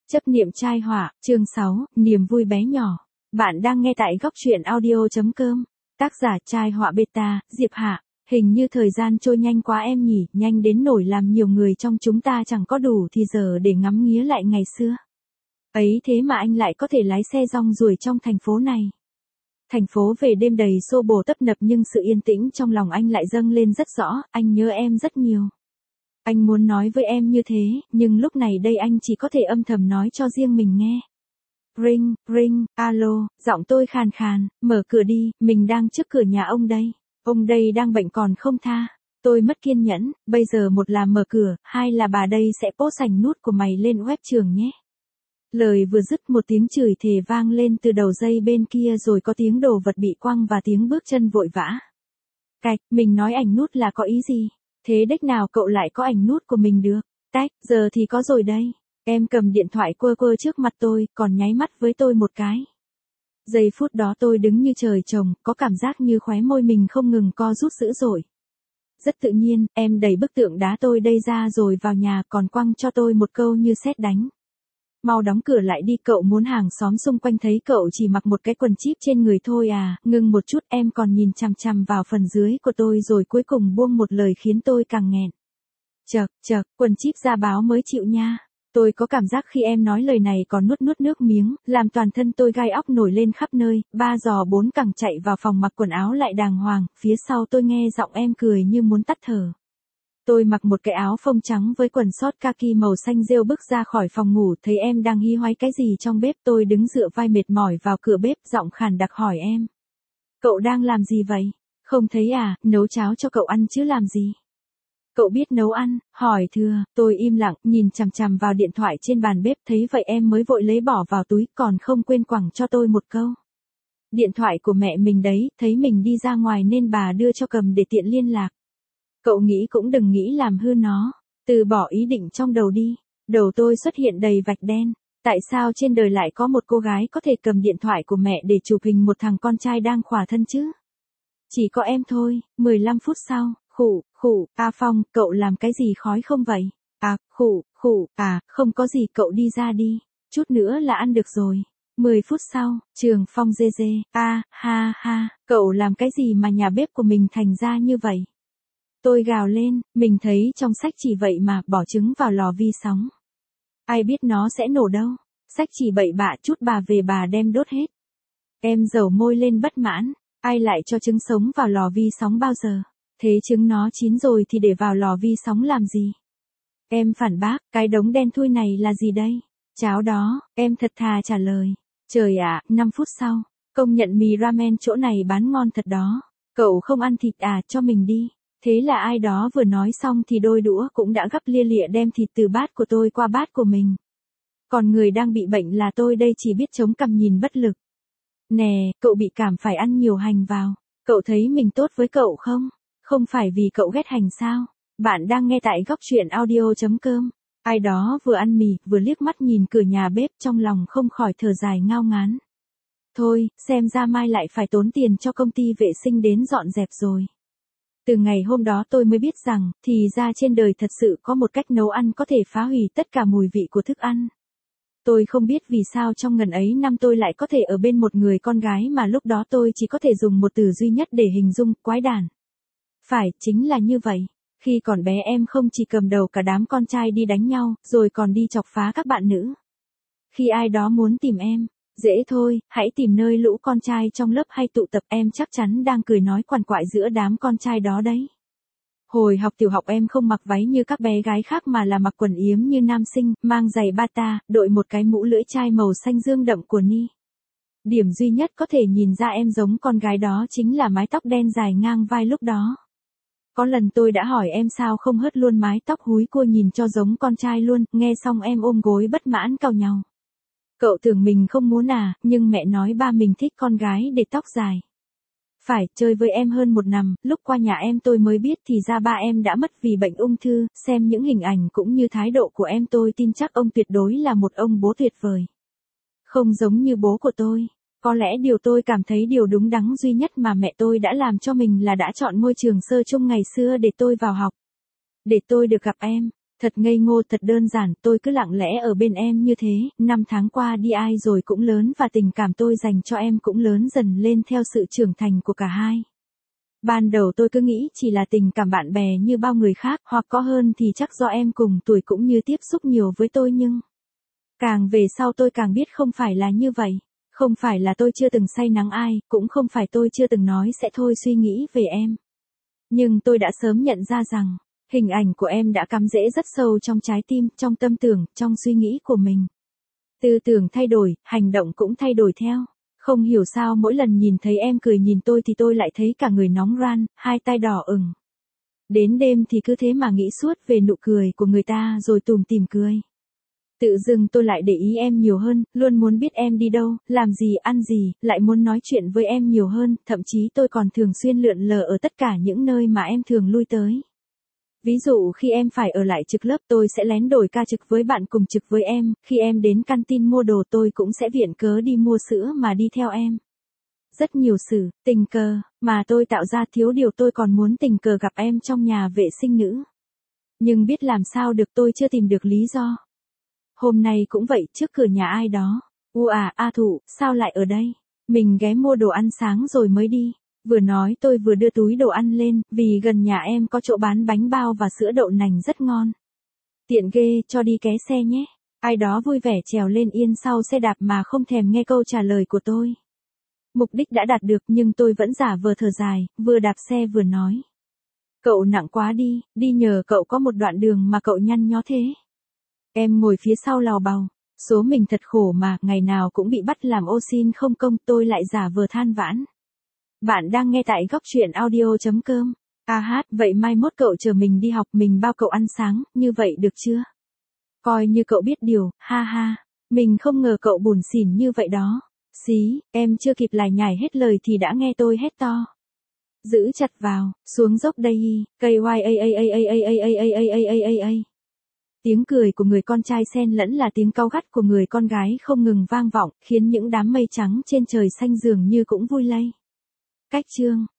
Chấp niệm trai họa, chương 6, niềm vui bé nhỏ. Bạn đang nghe tại góc truyện audio.com. Tác giả trai họa beta, Diệp Hạ. Hình như thời gian trôi nhanh quá em nhỉ, nhanh đến nỗi làm nhiều người trong chúng ta chẳng có đủ thì giờ để ngắm nghía lại ngày xưa. Ấy thế mà anh lại có thể lái xe rong ruổi trong thành phố này. Thành phố về đêm đầy xô bồ tấp nập nhưng sự yên tĩnh trong lòng anh lại dâng lên rất rõ, anh nhớ em rất nhiều. Anh muốn nói với em như thế, nhưng lúc này đây anh chỉ có thể âm thầm nói cho riêng mình nghe. Ring, ring, alo, giọng tôi khàn khàn, mở cửa đi, mình đang trước cửa nhà ông đây. Ông đây đang bệnh còn không tha. Tôi mất kiên nhẫn, bây giờ một là mở cửa, hai là bà đây sẽ post ảnh nút của mày lên web trường nhé. Lời vừa dứt một tiếng chửi thề vang lên từ đầu dây bên kia rồi có tiếng đồ vật bị quăng và tiếng bước chân vội vã. Cạch, mình nói ảnh nút là có ý gì? Thế đếch nào cậu lại có ảnh nút của mình được? Tách, giờ thì có rồi đây. Em cầm điện thoại quơ quơ trước mặt tôi, còn nháy mắt với tôi một cái. Giây phút đó tôi đứng như trời trồng, có cảm giác như khóe môi mình không ngừng co rút dữ dội. Rất tự nhiên, em đẩy bức tượng đá tôi đây ra rồi vào nhà còn quăng cho tôi một câu như sét đánh. Mau đóng cửa lại đi, cậu muốn hàng xóm xung quanh thấy cậu chỉ mặc một cái quần chíp trên người thôi à, ngưng một chút, em còn nhìn chằm chằm vào phần dưới của tôi rồi cuối cùng buông một lời khiến tôi càng nghẹn. Chậc, quần chíp da báo mới chịu nha. Tôi có cảm giác khi em nói lời này còn nuốt nước miếng, làm toàn thân tôi gai óc nổi lên khắp nơi, 3 giò 4 cẳng chạy vào phòng mặc quần áo lại đàng hoàng, phía sau tôi nghe giọng em cười như muốn tắt thở. Tôi mặc một cái áo phông trắng với quần sót kaki màu xanh rêu bước ra khỏi phòng ngủ, thấy em đang hí hoáy cái gì trong bếp, tôi đứng dựa vai mệt mỏi vào cửa bếp, giọng khàn đặc hỏi em. Cậu đang làm gì vậy? Không thấy à, nấu cháo cho cậu ăn chứ làm gì? Cậu biết nấu ăn, hỏi thưa, tôi im lặng, nhìn chằm chằm vào điện thoại trên bàn bếp, thấy vậy em mới vội lấy bỏ vào túi, còn không quên quẳng cho tôi một câu. Điện thoại của mẹ mình đấy, thấy mình đi ra ngoài nên bà đưa cho cầm để tiện liên lạc. Cậu nghĩ cũng đừng nghĩ làm hư nó, từ bỏ ý định trong đầu đi. Đầu tôi xuất hiện đầy vạch đen, tại sao trên đời lại có một cô gái có thể cầm điện thoại của mẹ để chụp hình một thằng con trai đang khỏa thân chứ? Chỉ có em thôi. 15 phút sau, A Phong, cậu làm cái gì khói không vậy? Không có gì, cậu đi ra đi, chút nữa là ăn được rồi. 10 phút sau, Trường Phong dê, ha, cậu làm cái gì mà nhà bếp của mình thành ra như vậy? Tôi gào lên, mình thấy trong sách chỉ vậy mà, bỏ trứng vào lò vi sóng. Ai biết nó sẽ nổ đâu, sách chỉ bậy bạ, chút bà về bà đem đốt hết. Em dầu môi lên bất mãn, ai lại cho trứng sống vào lò vi sóng bao giờ? Thế trứng nó chín rồi thì để vào lò vi sóng làm gì? Em phản bác, cái đống đen thui này là gì đây? Cháo đó, em thật thà trả lời. Trời ạ, 5 phút sau, công nhận mì ramen chỗ này bán ngon thật đó. Cậu không ăn thịt à, cho mình đi. Thế là ai đó vừa nói xong thì đôi đũa cũng đã gắp lia lịa đem thịt từ bát của tôi qua bát của mình. Còn người đang bị bệnh là tôi đây chỉ biết chống cằm nhìn bất lực. Nè, cậu bị cảm phải ăn nhiều hành vào. Cậu thấy mình tốt với cậu không? Không phải vì cậu ghét hành sao? Bạn đang nghe tại góc truyện audio.com. Ai đó vừa ăn mì, vừa liếc mắt nhìn cửa nhà bếp, trong lòng không khỏi thở dài ngao ngán. Thôi, xem ra mai lại phải tốn tiền cho công ty vệ sinh đến dọn dẹp rồi. Từ ngày hôm đó tôi mới biết rằng, thì ra trên đời thật sự có một cách nấu ăn có thể phá hủy tất cả mùi vị của thức ăn. Tôi không biết vì sao trong ngần ấy năm tôi lại có thể ở bên một người con gái mà lúc đó tôi chỉ có thể dùng một từ duy nhất để hình dung, quái đản. Phải, chính là như vậy. Khi còn bé em không chỉ cầm đầu cả đám con trai đi đánh nhau, rồi còn đi chọc phá các bạn nữ. Khi ai đó muốn tìm em, dễ thôi, hãy tìm nơi lũ con trai trong lớp hay tụ tập, em chắc chắn đang cười nói quằn quại giữa đám con trai đó đấy. Hồi học tiểu học em không mặc váy như các bé gái khác mà là mặc quần yếm như nam sinh, mang giày bata, đội một cái mũ lưỡi chai màu xanh dương đậm của Ni. Điểm duy nhất có thể nhìn ra em giống con gái đó chính là mái tóc đen dài ngang vai lúc đó. Có lần tôi đã hỏi em sao không hớt luôn mái tóc húi cua nhìn cho giống con trai luôn, nghe xong em ôm gối bất mãn cau nhau. Cậu tưởng mình không muốn à, nhưng mẹ nói ba mình thích con gái để tóc dài. Phải, chơi với em hơn một năm, lúc qua nhà em tôi mới biết thì ra ba em đã mất vì bệnh ung thư, xem những hình ảnh cũng như thái độ của em tôi tin chắc ông tuyệt đối là một ông bố tuyệt vời. Không giống như bố của tôi. Có lẽ điều tôi cảm thấy điều đúng đắn duy nhất mà mẹ tôi đã làm cho mình là đã chọn ngôi trường sơ chung ngày xưa để tôi vào học. Để tôi được gặp em. Thật ngây ngô, thật đơn giản, tôi cứ lặng lẽ ở bên em như thế, 5 tháng qua đi ai rồi cũng lớn và tình cảm tôi dành cho em cũng lớn dần lên theo sự trưởng thành của cả hai. Ban đầu tôi cứ nghĩ chỉ là tình cảm bạn bè như bao người khác, hoặc có hơn thì chắc do em cùng tuổi cũng như tiếp xúc nhiều với tôi nhưng... Càng về sau tôi càng biết không phải là như vậy. Không phải là tôi chưa từng say nắng ai, cũng không phải tôi chưa từng nói sẽ thôi suy nghĩ về em. Nhưng tôi đã sớm nhận ra rằng, hình ảnh của em đã cắm rễ rất sâu trong trái tim, trong tâm tưởng, trong suy nghĩ của mình. Tư tưởng thay đổi, hành động cũng thay đổi theo. Không hiểu sao mỗi lần nhìn thấy em cười nhìn tôi thì tôi lại thấy cả người nóng ran, hai tay đỏ ửng. Đến đêm thì cứ thế mà nghĩ suốt về nụ cười của người ta rồi tủm tỉm cười. Tự dưng tôi lại để ý em nhiều hơn, luôn muốn biết em đi đâu, làm gì, ăn gì, lại muốn nói chuyện với em nhiều hơn, thậm chí tôi còn thường xuyên lượn lờ ở tất cả những nơi mà em thường lui tới. Ví dụ khi em phải ở lại trực lớp tôi sẽ lén đổi ca trực với bạn cùng trực với em, khi em đến canteen mua đồ tôi cũng sẽ viện cớ đi mua sữa mà đi theo em. Rất nhiều sự, tình cờ, mà tôi tạo ra thiếu điều tôi còn muốn tình cờ gặp em trong nhà vệ sinh nữ. Nhưng biết làm sao được tôi chưa tìm được lý do. Hôm nay cũng vậy, trước cửa nhà ai đó. A Thụ, sao lại ở đây? Mình ghé mua đồ ăn sáng rồi mới đi. Vừa nói tôi vừa đưa túi đồ ăn lên, vì gần nhà em có chỗ bán bánh bao và sữa đậu nành rất ngon. Tiện ghê, cho đi ké xe nhé. Ai đó vui vẻ trèo lên yên sau xe đạp mà không thèm nghe câu trả lời của tôi. Mục đích đã đạt được nhưng tôi vẫn giả vờ thở dài, vừa đạp xe vừa nói. Cậu nặng quá đi nhờ cậu có một đoạn đường mà cậu nhăn nhó thế. Em ngồi phía sau lào bào, số mình thật khổ mà, ngày nào cũng bị bắt làm ô xin không công, tôi lại giả vờ than vãn. Bạn đang nghe tại góc truyện audio.com. Vậy mai mốt cậu chờ mình đi học mình bao cậu ăn sáng, như vậy được chưa? Coi như cậu biết điều, ha ha. Mình không ngờ cậu bủn xỉn như vậy đó. Xí, em chưa kịp lải nhải hết lời thì đã nghe tôi hét to. Giữ chặt vào, xuống dốc đây, cây a. Tiếng cười của người con trai xen lẫn là tiếng cau gắt của người con gái không ngừng vang vọng, khiến những đám mây trắng trên trời xanh dường như cũng vui lây. Cách chương